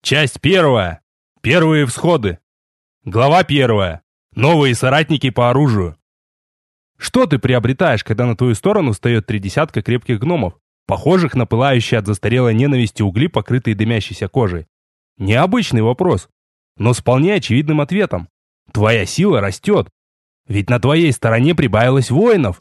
Часть первая. Первые всходы. Глава первая. Новые соратники по оружию. Что ты приобретаешь, когда на твою сторону встает 3 десятка крепких гномов, похожих на пылающие от застарелой ненависти угли, покрытые дымящейся кожей? Необычный вопрос, но с вполне очевидным ответом. Твоя сила растет. Ведь на твоей стороне прибавилось воинов.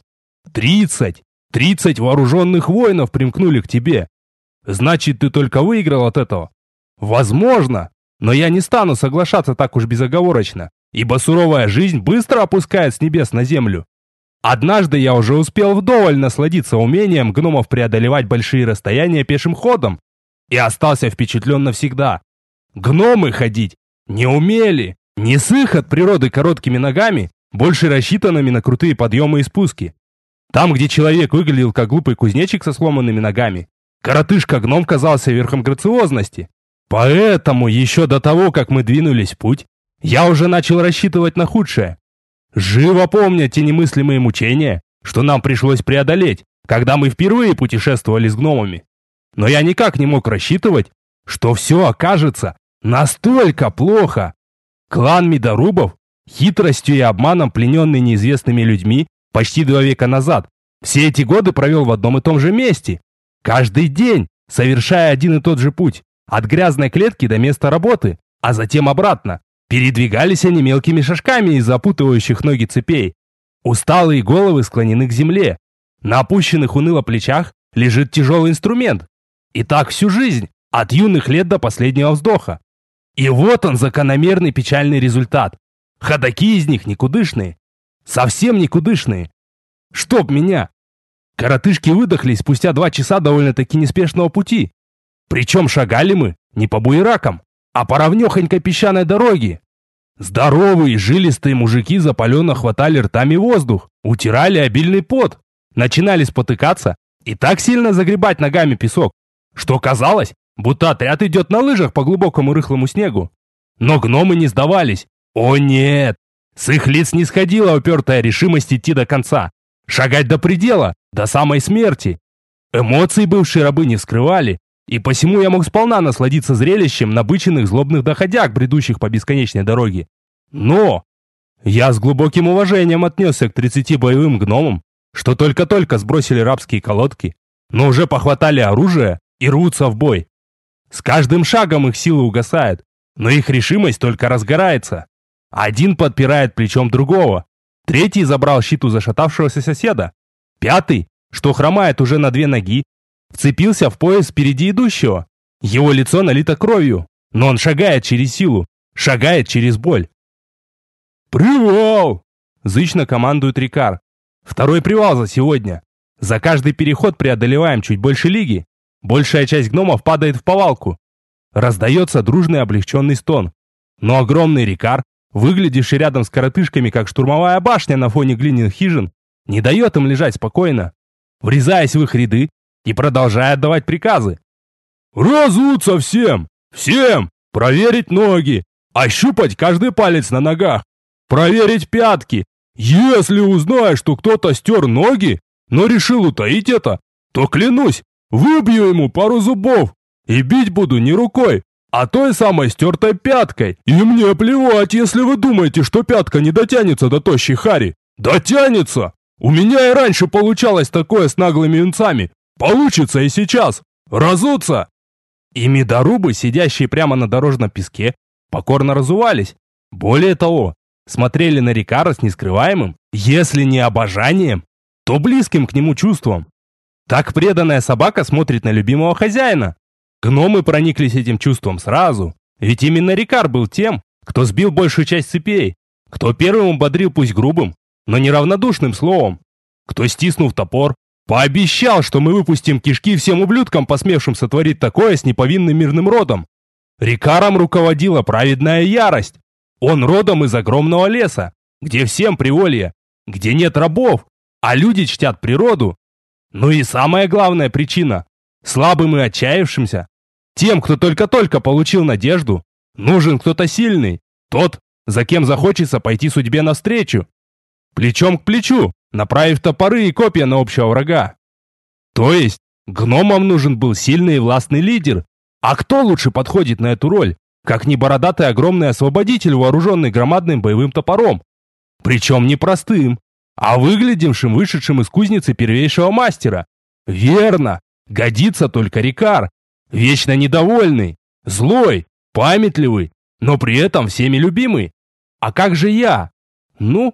30 вооруженных воинов примкнули к тебе. Значит, ты только выиграл от этого. Возможно, но я не стану соглашаться так уж безоговорочно, ибо суровая жизнь быстро опускает с небес на землю. Однажды я уже успел вдоволь насладиться умением гномов преодолевать большие расстояния пешим ходом и остался впечатлен навсегда. Гномы ходить не умели, не с их от природы короткими ногами, больше рассчитанными на крутые подъемы и спуски. Там, где человек выглядел как глупый кузнечик со сломанными ногами, коротышка-гном казался верхом грациозности. Поэтому еще до того, как мы двинулись в путь, я уже начал рассчитывать на худшее. Живо помня те немыслимые мучения, что нам пришлось преодолеть, когда мы впервые путешествовали с гномами. Но я никак не мог рассчитывать, что все окажется настолько плохо. Клан Медорубов, хитростью и обманом плененный неизвестными людьми почти 2 века назад, все эти годы провел в одном и том же месте, каждый день совершая один и тот же путь. От грязной клетки до места работы, а затем обратно. Передвигались они мелкими шажками из запутывающих ноги цепей. Усталые головы склонены к земле. На опущенных уныло плечах лежит тяжелый инструмент. И так всю жизнь, от юных лет до последнего вздоха. И вот он, закономерный печальный результат. Ходаки из них никудышные. Совсем никудышные. Чтоб меня! Коротышки выдохлись спустя 2 часа довольно-таки неспешного пути. Причем шагали мы не по буеракам, а по ровнёхонькой песчаной дороге. Здоровые, жилистые мужики запаленно хватали ртами воздух, утирали обильный пот, начинали спотыкаться и так сильно загребать ногами песок, что казалось, будто отряд идет на лыжах по глубокому рыхлому снегу. Но гномы не сдавались. О нет! С их лиц не сходила упертая решимость идти до конца, шагать до предела, до самой смерти. Эмоции бывшие рабы не скрывали, и посему я мог сполна насладиться зрелищем набыченных злобных доходяг, бредущих по бесконечной дороге. Но я с глубоким уважением отнесся к 30 боевым гномам, что только-только сбросили рабские колодки, но уже похватали оружие и рвутся в бой. С каждым шагом их сила угасает, но их решимость только разгорается. Один подпирает плечом другого, 3 забрал щит у зашатавшегося соседа, 5, что хромает уже на 2 ноги, вцепился в пояс впереди идущего. Его лицо налито кровью, но он шагает через силу, шагает через боль. «Привал!» – зычно командует Рикар. 2-й привал за сегодня. За каждый переход преодолеваем чуть больше лиги. Большая часть гномов падает в повалку. Раздается дружный облегченный стон. Но огромный Рикар, выглядевший рядом с коротышками как штурмовая башня на фоне глиняных хижин, не дает им лежать спокойно. Врезаясь в их ряды, и продолжая отдавать приказы. «Разуться всем! Всем! Проверить ноги! Ощупать каждый палец на ногах! Проверить пятки! Если узнаешь, что кто-то стер ноги, но решил утаить это, то, клянусь, выбью ему пару зубов! И бить буду не рукой, а той самой стертой пяткой! И мне плевать, если вы думаете, что пятка не дотянется до тощей хари! Дотянется! У меня и раньше получалось такое с наглыми юнцами! Получится и сейчас! Разуться!» И медорубы, сидящие прямо на дорожном песке, покорно разувались. Более того, смотрели на Рикара с нескрываемым, если не обожанием, то близким к нему чувством. Так преданная собака смотрит на любимого хозяина. Гномы прониклись этим чувством сразу, ведь именно Рикар был тем, кто сбил большую часть цепей, кто первым ободрил пусть грубым, но неравнодушным словом, кто, стиснув топор, пообещал, что мы выпустим кишки всем ублюдкам, посмевшим сотворить такое с неповинным мирным родом. Рикаром руководила праведная ярость. Он родом из огромного леса, где всем приволье, где нет рабов, а люди чтят природу. Ну и самая главная причина – слабым и отчаявшимся, тем, кто только-только получил надежду, нужен кто-то сильный, тот, за кем захочется пойти судьбе навстречу. Плечом к плечу, направив топоры и копья на общего врага. То есть, гномам нужен был сильный и властный лидер, А кто лучше подходит на эту роль, как не бородатый огромный освободитель, вооруженный громадным боевым топором? Причем не простым, а выглядевшим, вышедшим из кузницы первейшего мастера. Верно, годится только Рикар, вечно недовольный, злой, памятливый, но при этом всеми любимый. А как же я? Ну,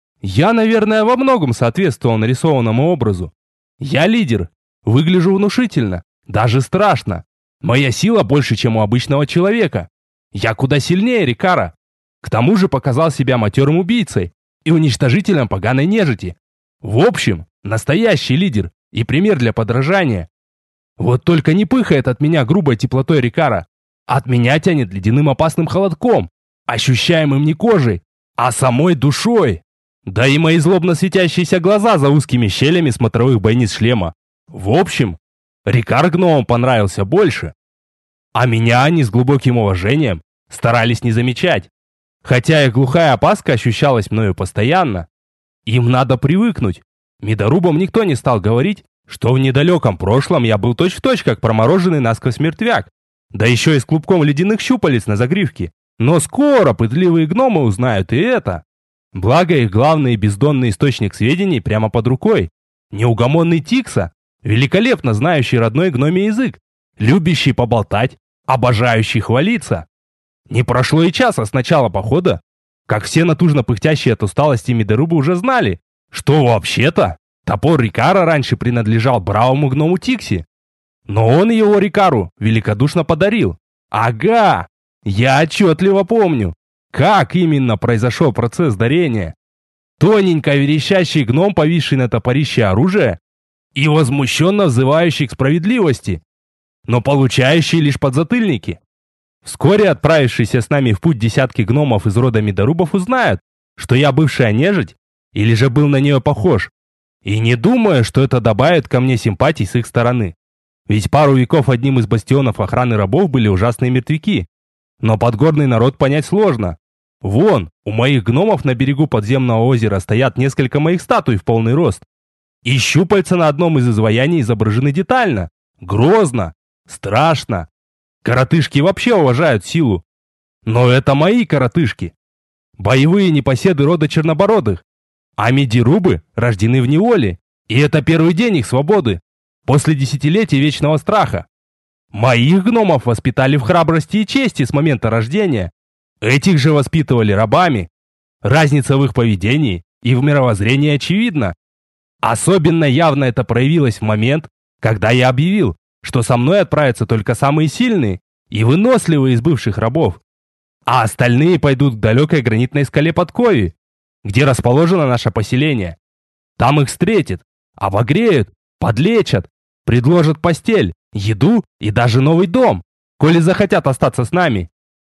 я, наверное, во многом соответствовал нарисованному образу. Я лидер, выгляжу внушительно, даже страшно. Моя сила больше, чем у обычного человека. Я куда сильнее Рикара. К тому же показал себя матерым убийцей и уничтожителем поганой нежити. В общем, настоящий лидер и пример для подражания. Вот только не пыхает от меня грубой теплотой Рикара. От меня тянет ледяным опасным холодком, ощущаемым не кожей, а самой душой. Да и мои злобно светящиеся глаза за узкими щелями смотровых бойниц шлема. В общем, Рикар гномам понравился больше. А меня они с глубоким уважением старались не замечать. Хотя их глухая опаска ощущалась мною постоянно. Им надо привыкнуть. Медорубам никто не стал говорить, что в недалеком прошлом я был точь-в-точь, как промороженный насквозь мертвяк. Да еще и с клубком ледяных щупалец на загривке. Но скоро пытливые гномы узнают и это. Благо их главный бездонный источник сведений прямо под рукой. Неугомонный Тикса, великолепно знающий родной гномий язык, любящий поболтать, обожающий хвалиться. Не прошло и часа с начала похода, как все натужно пыхтящие от усталости медорубы уже знали, что вообще-то топор Рикара раньше принадлежал бравому гному Тикси. Но он его Рикару великодушно подарил. Ага, я отчетливо помню, как именно произошел процесс дарения. Тоненько верещащий гном, повисший на топорище оружия, и возмущенно взывающий к справедливости, но получающий лишь подзатыльники. Вскоре отправившиеся с нами в путь десятки гномов из рода медорубов узнают, что я бывшая нежить, или же был на нее похож. И не думаю, что это добавит ко мне симпатий с их стороны. Ведь пару веков одним из бастионов охраны рабов были ужасные мертвяки. Но подгорный народ понять сложно. Вон, у моих гномов на берегу подземного озера стоят несколько моих статуй в полный рост. И щупальца на одном из изваяний изображены детально, грозно, страшно. Коротышки вообще уважают силу. Но это мои коротышки. Боевые непоседы рода чернобородых. А медирубы рождены в неволе. И это первый день их свободы. После десятилетий вечного страха. Моих гномов воспитали в храбрости и чести с момента рождения. Этих же воспитывали рабами. Разница в их поведении и в мировоззрении очевидна. Особенно явно это проявилось в момент, когда я объявил, что со мной отправятся только самые сильные и выносливые из бывших рабов, а остальные пойдут к далекой гранитной скале под Кови, где расположено наше поселение. Там их встретят, обогреют, подлечат, предложат постель, еду и даже новый дом, коли захотят остаться с нами.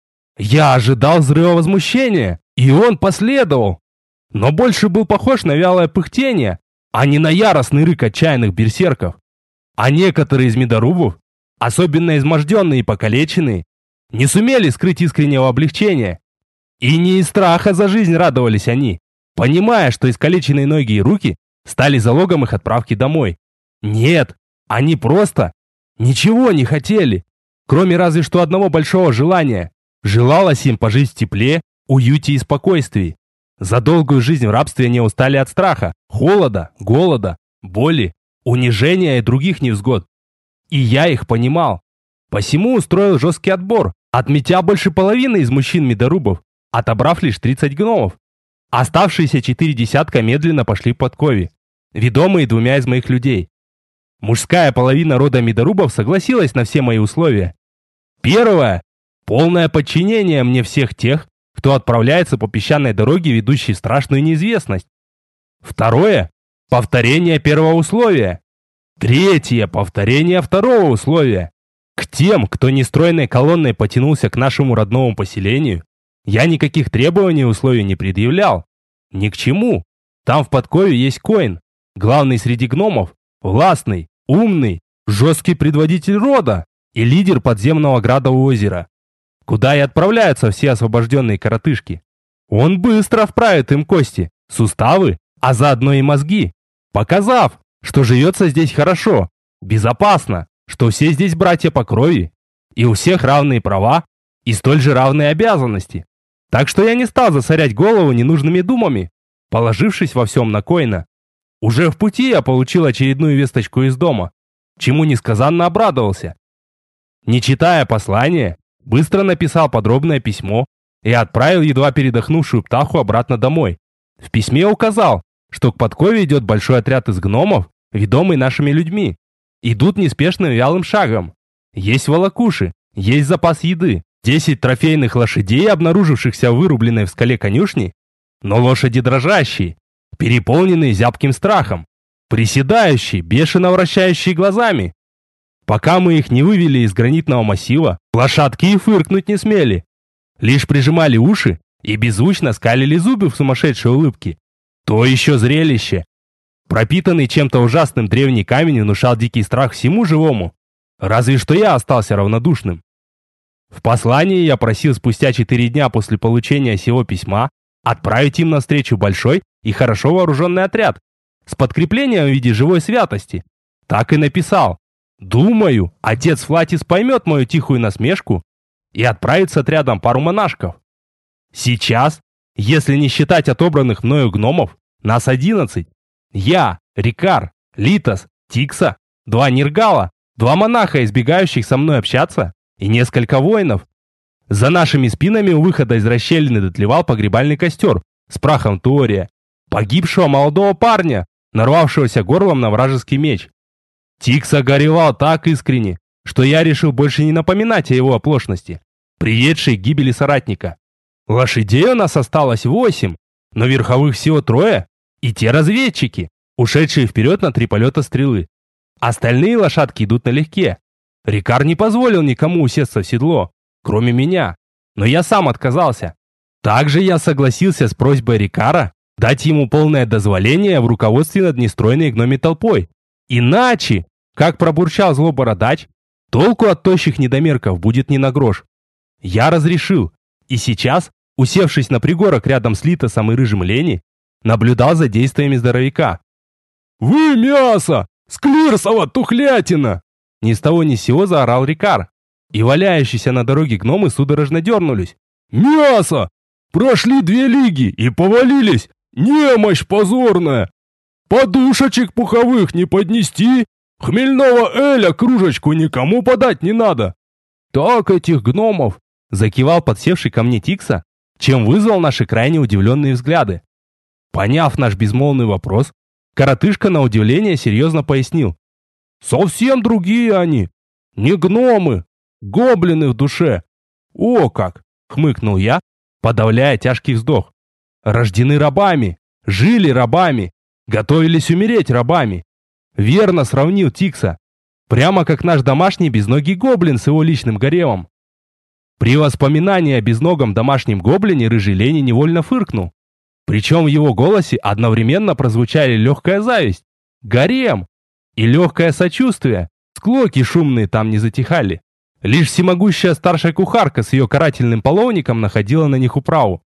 Я ожидал взрыва возмущения, и он последовал, но больше был похож на вялое пыхтение, а не на яростный рык отчаянных берсерков. А некоторые из медорубов, особенно изможденные и покалеченные, не сумели скрыть искреннего облегчения. И не из страха за жизнь радовались они, понимая, что искалеченные ноги и руки стали залогом их отправки домой. Нет, они просто ничего не хотели, кроме разве что одного большого желания. Желалось им пожить в тепле, уюте и спокойствии. За долгую жизнь в рабстве они устали от страха, холода, голода, боли, унижения и других невзгод. И я их понимал. Посему устроил жесткий отбор, отметя больше половины из мужчин-медорубов, отобрав лишь 30 гномов. Оставшиеся 4 десятка медленно пошли под Кови, ведомые 2 из моих людей. Мужская половина рода медорубов согласилась на все мои условия. Первое – полное подчинение мне всех тех, кто отправляется по песчаной дороге, ведущей в страшную неизвестность. Второе – повторение первого условия. Третье – повторение второго условия. К тем, кто нестройной колонной потянулся к нашему родному поселению, я никаких требований и условий не предъявлял. Ни к чему. Там в подкове есть Коин, главный среди гномов, властный, умный, жесткий предводитель рода и лидер подземного града у озера, куда и отправляются все освобожденные коротышки. Он быстро вправит им кости, суставы, а заодно и мозги, показав, что живется здесь хорошо, безопасно, что все здесь братья по крови И у всех равные права и столь же равные обязанности. Так что я не стал засорять голову ненужными думами, положившись во всем на Коина. Уже в пути я получил очередную весточку из дома, чему несказанно обрадовался. Не читая послание, быстро написал подробное письмо и отправил едва передохнувшую птаху обратно домой. В письме указал, что к подкове идет большой отряд из гномов, ведомый нашими людьми. Идут неспешным вялым шагом. Есть волокуши, есть запас еды, 10 трофейных лошадей, обнаружившихся в вырубленной в скале конюшне, но лошади дрожащие, переполненные зябким страхом, приседающие, бешено вращающие глазами. Пока мы их не вывели из гранитного массива, лошадки и фыркнуть не смели. Лишь прижимали уши и беззвучно скалили зубы в сумасшедшей улыбке. То еще зрелище. Пропитанный чем-то ужасным древний камень внушал дикий страх всему живому. Разве что я остался равнодушным. В послании я просил спустя 4 дня после получения сего письма отправить им навстречу большой и хорошо вооруженный отряд с подкреплением в виде живой святости. Так и написал. Думаю, отец Флатис поймет мою тихую насмешку и отправит с отрядом пару монашков. Сейчас, если не считать отобранных мною гномов, нас 11. Я, Рикар, Литос, Тикса, 2 Нергала, 2 монаха, избегающих со мной общаться, и несколько воинов. За нашими спинами у выхода из расщелины дотлевал погребальный костер с прахом Туория, погибшего молодого парня, нарвавшегося горлом на вражеский меч. Тикса горевал так искренне, что я решил больше не напоминать о его оплошности, приведшей к гибели соратника. Лошадей у нас осталось 8, но верховых всего 3, и те разведчики, ушедшие вперед на 3 полета стрелы. Остальные лошадки идут налегке. Рикар не позволил никому усесться в седло, кроме меня, но я сам отказался. Также я согласился с просьбой Рикара дать ему полное дозволение в руководстве над нестройной гномей толпой. Иначе, как пробурчал зло бородач, толку от тощих недомерков будет не на грош. Я разрешил, и сейчас, усевшись на пригорок рядом с Литосом и Рыжим Лени, наблюдал за действиями здоровяка. «Вы мясо! Склирсова тухлятина!» Ни с того ни с сего заорал Рикар, и валяющиеся на дороге гномы судорожно дернулись. «Мясо! Прошли 2 лиги и повалились! Немощь позорная! Подушечек пуховых не поднести! Хмельного эля кружечку никому подать не надо!» «Так этих гномов!» закивал подсевший ко мне Тикса, чем вызвал наши крайне удивленные взгляды. Поняв наш безмолвный вопрос, коротышка на удивление серьезно пояснил. «Совсем другие они, не гномы, гоблины в душе». «О как!» — хмыкнул я, подавляя тяжкий вздох. «Рождены рабами, жили рабами, готовились умереть рабами». Верно сравнил Тикса, прямо как наш домашний безногий гоблин с его личным гаремом. При воспоминании о безногом домашнем гоблине Рыжий Лени невольно фыркнул. Причем в его голосе одновременно прозвучали легкая зависть, гарем и легкое сочувствие. Склоки шумные там не затихали. Лишь всемогущая старшая кухарка с ее карательным половником находила на них управу.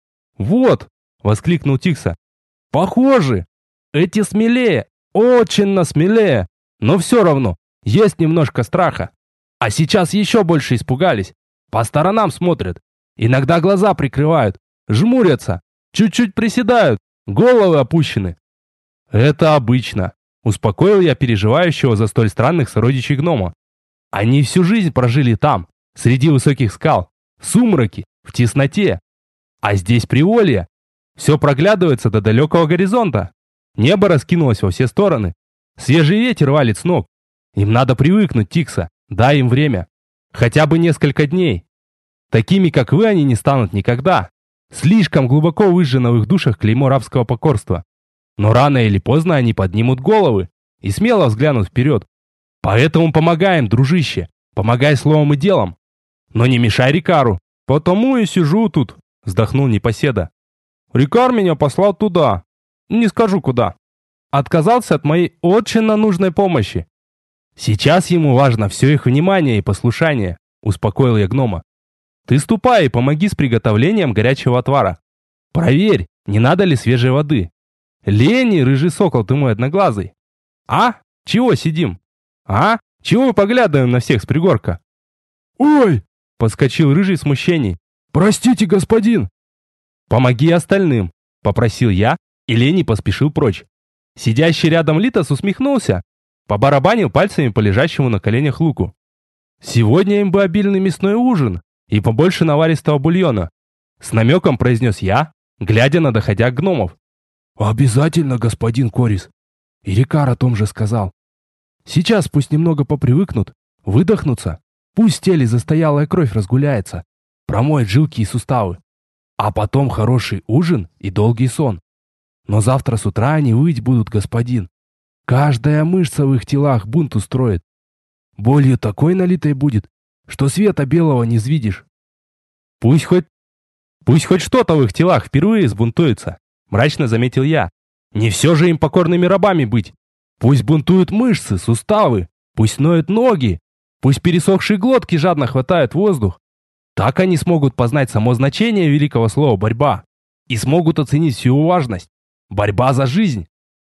«Вот!» — воскликнул Тикса. «Похожи! Эти смелее, очень смелее, но все равно есть немножко страха. А сейчас еще больше испугались. По сторонам смотрят, иногда глаза прикрывают, жмурятся, чуть-чуть приседают, головы опущены». «Это обычно», — успокоил я переживающего за столь странных сородичей гнома. «Они всю жизнь прожили там, среди высоких скал, в сумраке, в тесноте. А здесь приволье. Все проглядывается до далекого горизонта. Небо раскинулось во все стороны. Свежий ветер валит с ног. Им надо привыкнуть, Тикса, дай им время. Хотя бы несколько дней. Такими, как вы, они не станут никогда. Слишком глубоко выжжено в их душах клеймо рабского покорства. Но рано или поздно они поднимут головы и смело взглянут вперед. Поэтому помогаем, дружище, помогай словом и делом. Но не мешай Рикару. Потому и сижу тут», — вздохнул непоседа. «Рикар меня послал туда. Не скажу куда. Отказался от моей очень нужной помощи. Сейчас ему важно все их внимание и послушание», — успокоил я гнома. «Ты ступай и помоги с приготовлением горячего отвара. Проверь, не надо ли свежей воды. Лени, рыжий сокол ты мой одноглазый. А? Чего сидим? А? Чего мы поглядываем на всех с пригорка?» «Ой!» — подскочил Рыжий в смущении. «Простите, господин!» «Помоги остальным!» — попросил я, и Лени поспешил прочь. Сидящий рядом Литос усмехнулся, побарабанил пальцами по лежащему на коленях луку. «Сегодня им бы обильный мясной ужин и побольше наваристого бульона», с намеком произнес я, глядя на доходяг гномов. «Обязательно, господин Корис. И Рикар о том же сказал. Сейчас пусть немного попривыкнут, выдохнутся, пусть в теле застоялая кровь разгуляется, промоет жилки и суставы. А потом хороший ужин и долгий сон. Но завтра с утра они выть будут, господин. Каждая мышца в их телах бунт устроит. Болью такой налитой будет, что света белого не свидишь». Пусть хоть что-то в их телах впервые сбунтуется, мрачно заметил я. Не все же им покорными рабами быть. Пусть бунтуют мышцы, суставы, пусть ноют ноги, пусть пересохшие глотки жадно хватают воздух. Так они смогут познать само значение великого слова «борьба» и смогут оценить всю важность. Борьба за жизнь.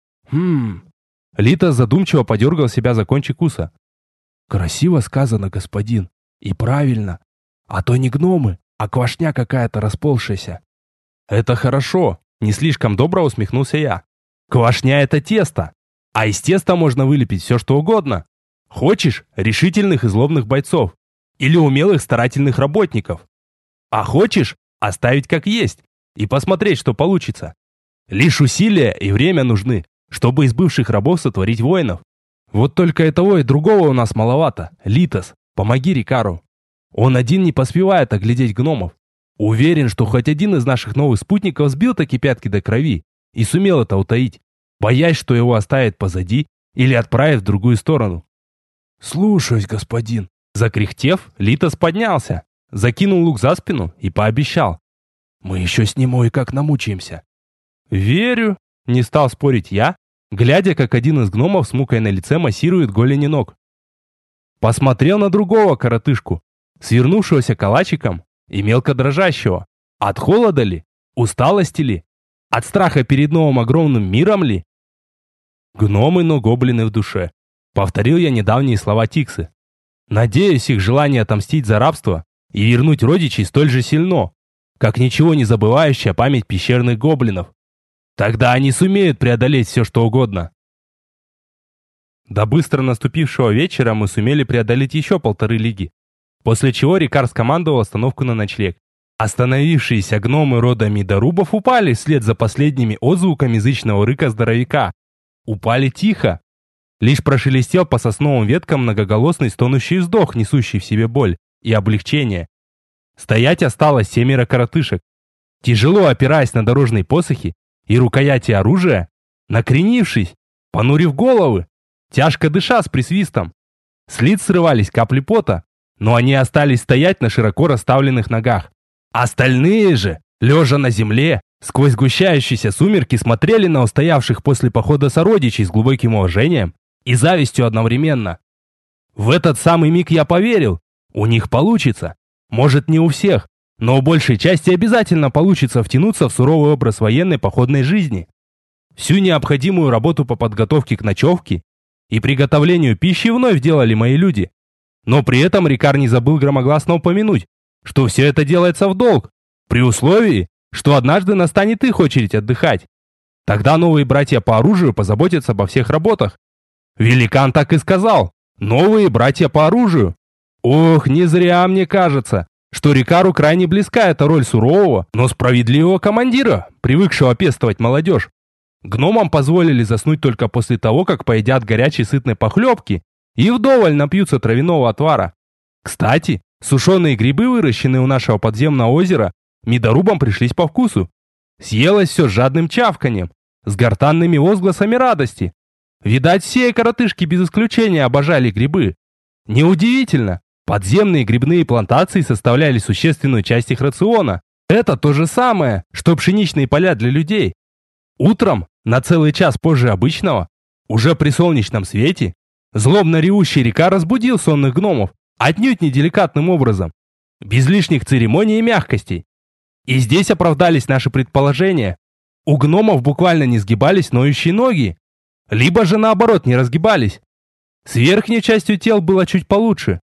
Литос задумчиво подергал себя за кончик уса. «Красиво сказано, господин, и правильно. А то не гномы, а квашня какая-то расползшаяся». «Это хорошо», — не слишком добро усмехнулся я. «Квашня — это тесто, а из теста можно вылепить все, что угодно. Хочешь решительных и злобных бойцов или умелых старательных работников. А хочешь оставить как есть и посмотреть, что получится. Лишь усилия и время нужны, чтобы из бывших рабов сотворить воинов. Вот только и того, и другого у нас маловато. Литос, помоги Рикару. Он один не поспевает оглядеть гномов. Уверен, что хоть один из наших новых спутников сбил таки пятки до крови и сумел это утаить, боясь, что его оставят позади или отправят в другую сторону». «Слушаюсь, господин». Закряхтев, Литос поднялся, закинул лук за спину и пообещал: «Мы еще с ним ой как намучаемся». «Верю», — не стал спорить я, глядя, как один из гномов с мукой на лице массирует голени ног. Посмотрел на другого коротышку, свернувшегося калачиком и мелко дрожащего. От холода ли? Усталости ли? От страха перед новым огромным миром ли? «Гномы, но гоблины в душе», — повторил я недавние слова Тиксы. Надеюсь, их желание отомстить за рабство и вернуть родичей столь же сильно, как ничего не забывающая память пещерных гоблинов. Тогда они сумеют преодолеть все, что угодно. До быстро наступившего вечера мы сумели преодолеть еще 1,5 лиги, после чего Рикар скомандовал остановку на ночлег. Остановившиеся гномы рода Мидорубов упали вслед за последними отзвуками язычного рыка здоровяка. Упали тихо. Лишь прошелестел по сосновым веткам многоголосный стонущий вздох, несущий в себе боль и облегчение. Стоять осталось 7 коротышек. Тяжело опираясь на дорожные посохи и рукояти оружия, накренившись, понурив головы, тяжко дыша с присвистом. С лиц срывались капли пота, но они остались стоять на широко расставленных ногах. Остальные же, лежа на земле, сквозь сгущающиеся сумерки смотрели на устоявших после похода сородичей с глубоким уважением и завистью одновременно. В этот самый миг я поверил, у них получится. Может, не у всех, но у большей части обязательно получится втянуться в суровый образ военной походной жизни. Всю необходимую работу по подготовке к ночевке и приготовлению пищи вновь делали мои люди. Но при этом Рикар не забыл громогласно упомянуть, что все это делается в долг, при условии, что однажды настанет их очередь отдыхать. Тогда новые братья по оружию позаботятся обо всех работах. Великан так и сказал: новые братья по оружию. Ох, не зря мне кажется, что Рикару крайне близка эта роль сурового, но справедливого командира, привыкшего пестовать молодежь. Гномам позволили заснуть только после того, как поедят горячей сытной похлебки и вдоволь напьются травяного отвара. Кстати, сушеные грибы, выращенные у нашего подземного озера, Мидорубам пришлись по вкусу. Съелось все с жадным чавканьем, с гортанными возгласами радости. Видать, все коротышки без исключения обожали грибы. Неудивительно, подземные грибные плантации составляли существенную часть их рациона. Это то же самое, что пшеничные поля для людей. Утром, на целый час позже обычного, уже при солнечном свете, злобно ревущий Рикар разбудил сонных гномов, отнюдь не деликатным образом, без лишних церемоний и мягкостей. И здесь оправдались наши предположения. У гномов буквально не сгибались ноющие ноги, либо же наоборот не разгибались. С верхней частью тел было чуть получше.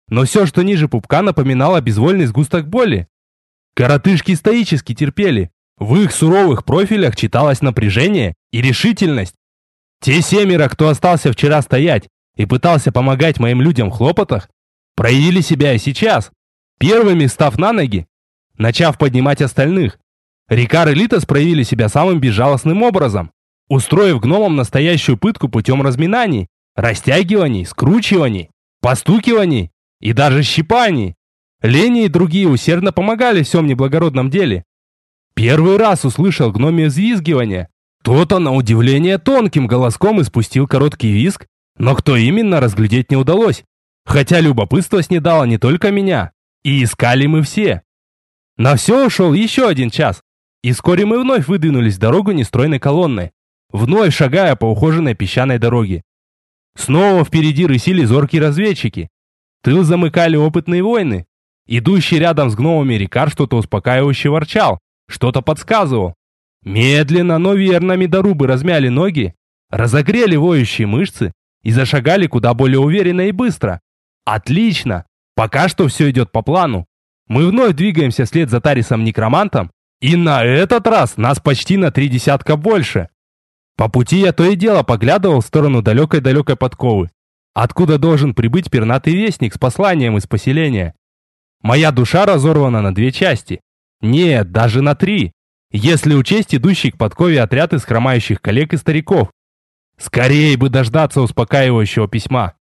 но все, что ниже пупка, напоминало безвольный сгусток боли. Коротышки стоически терпели. В их суровых профилях читалось напряжение и решительность. Те 7, кто остался вчера стоять и пытался помогать моим людям в хлопотах, проявили себя и сейчас, первыми встав на ноги, начав поднимать остальных. Рикар и Литос проявили себя самым безжалостным образом, устроив гномам настоящую пытку путем разминаний, растягиваний, скручиваний, постукиваний и даже щипаний. Лени и другие усердно помогали в всем неблагородном деле. Первый раз услышал гномье взвизгивание. Кто-то, на удивление, тонким голоском испустил короткий визг, но кто именно, разглядеть не удалось. Хотя любопытство снедало не только меня, и искали мы все. На все ушел еще 1 час, и вскоре мы вновь выдвинулись в дорогу нестройной колонной, вновь шагая по ухоженной песчаной дороге. Снова впереди рысили зоркие разведчики. Тыл замыкали опытные воины. Идущий рядом с гномами Рикар что-то успокаивающе ворчал, что-то подсказывал. Медленно, но верно медорубы размяли ноги, разогрели воющие мышцы и зашагали куда более уверенно и быстро. Отлично! Пока что все идет по плану. Мы вновь двигаемся вслед за Тарисом-некромантом, и на этот раз нас почти на 3 десятка больше. По пути я то и дело поглядывал в сторону далекой-далекой подковы, откуда должен прибыть пернатый вестник с посланием из поселения. Моя душа разорвана на 2 части. Нет, даже на 3, если учесть идущий к подкове отряд из хромающих коллег и стариков. Скорее бы дождаться успокаивающего письма.